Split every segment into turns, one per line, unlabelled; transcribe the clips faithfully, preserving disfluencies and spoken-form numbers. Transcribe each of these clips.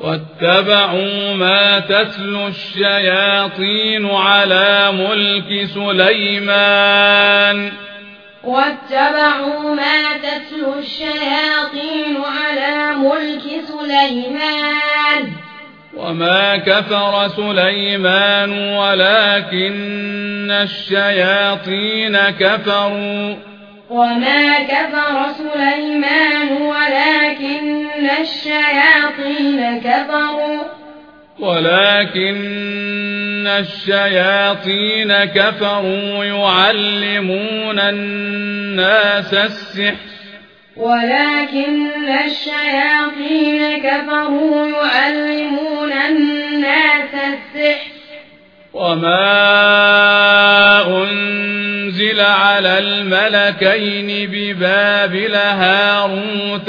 واتبعوا ما تتلو الشياطين على ملك سليمان
واتبعوا ما تتلو الشياطين على ملك سليمان
وما كفر سليمان ولكن الشياطين كفروا
وما كفر سليمان ولكن الشياطين كفروا
ولكن الشياطين كفروا يعلمون الناس السحر
ولكن الشياطين كفروا يعلمون الناس السحر
وما أنزل على الملكين ببابل هاروت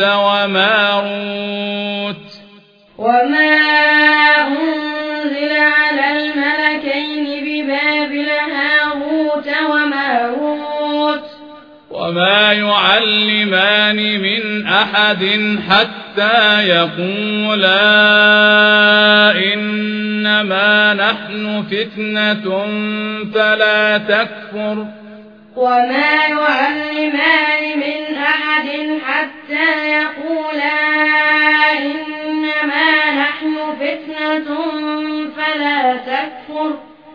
وماروت
وما أنزل على الملكين ببابل هاروت وماروت
وما يعلمان من أحد حتى يقولا إنما نحن فتنة فلا تكفر
وما يعلمان من أحد حتى يقولا إنما نحن فتنة فلا تكفر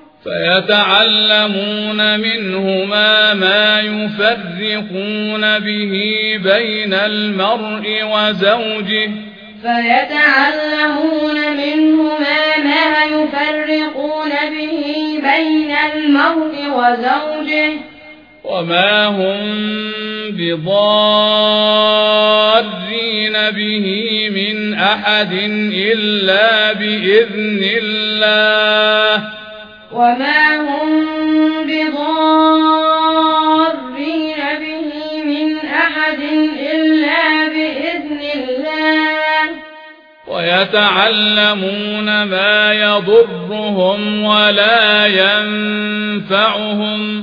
فيتعلمون منهما ما يفرقون به بين المرء وزوجه
فيتعلمون منهما ما يفرقون به بين المرء وزوجه
وما هم بضارين به من أحد إلا بإذن الله
وما هم بضارين به من أحد إلا بإذن الله
ويتعلمون ما يضرهم ولا ينفعهم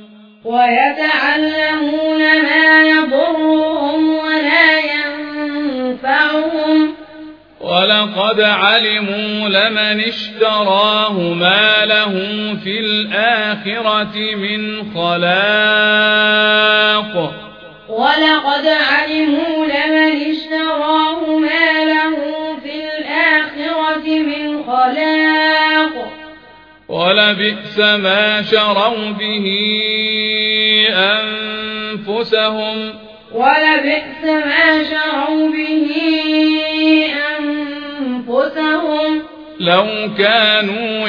ويتعلمون ما يضرهم ولا ينفعهم
ولقد علموا لمن اشتراه ما له في الآخرة من خلاق
ولقد علموا لمن اشتراه ما له في الآخرة من خلاق
ولبئس ما شروا به أنفسهم
ولبئس ما شروا به أنفسهم
لو كانوا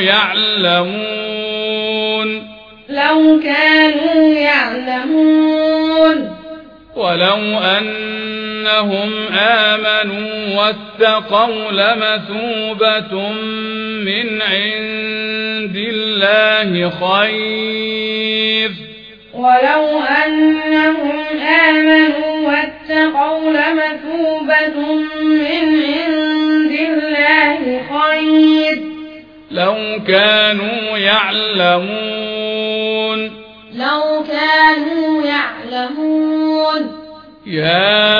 يعلمون
لو كانوا يعلمون
ولو أنهم آمنوا واتقوا لمثوبة من عند الله خير
ولو أنهم آمنوا واتقوا لمثوبة من عند الله خير
لو كانوا يعلمون
لو كانوا يعلمون
يا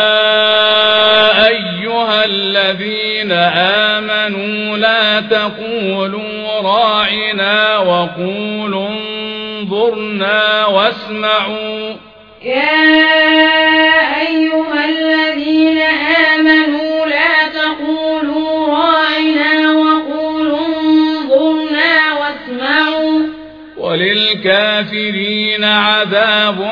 أيها الذين آمنوا لا تقولوا راعنا وقولوا انظرنا واسمعوا
يا أيها الذين آمنوا لا تقولوا راعنا وقولوا انظرنا واسمعوا
وللكافرين عذاب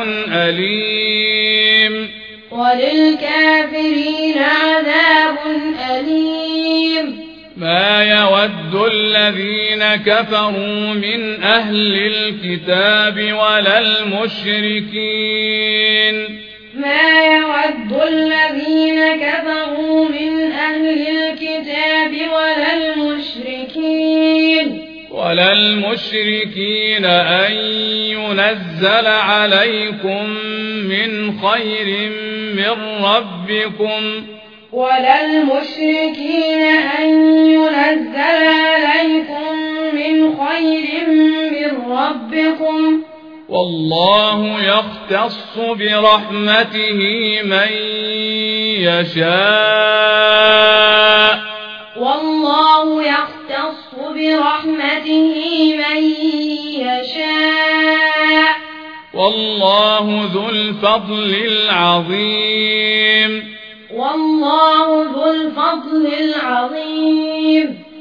أليم
وللكافرين عذاب أليم
ما يود الذين كفروا من أهل الكتاب ولا المشركين
ما يود الذين كفروا من أهل الكتاب ولا المشركين
ولا المشركين أن ينزل عليكم من خير من ربكم
ولا المشركين أن ينزل عليكم من خير من ربكم
والله يختص برحمته من يشاء
والله يختص برحمته من يشاء
والله ذو الفضل العظيم
والله ذو الفضل العظيم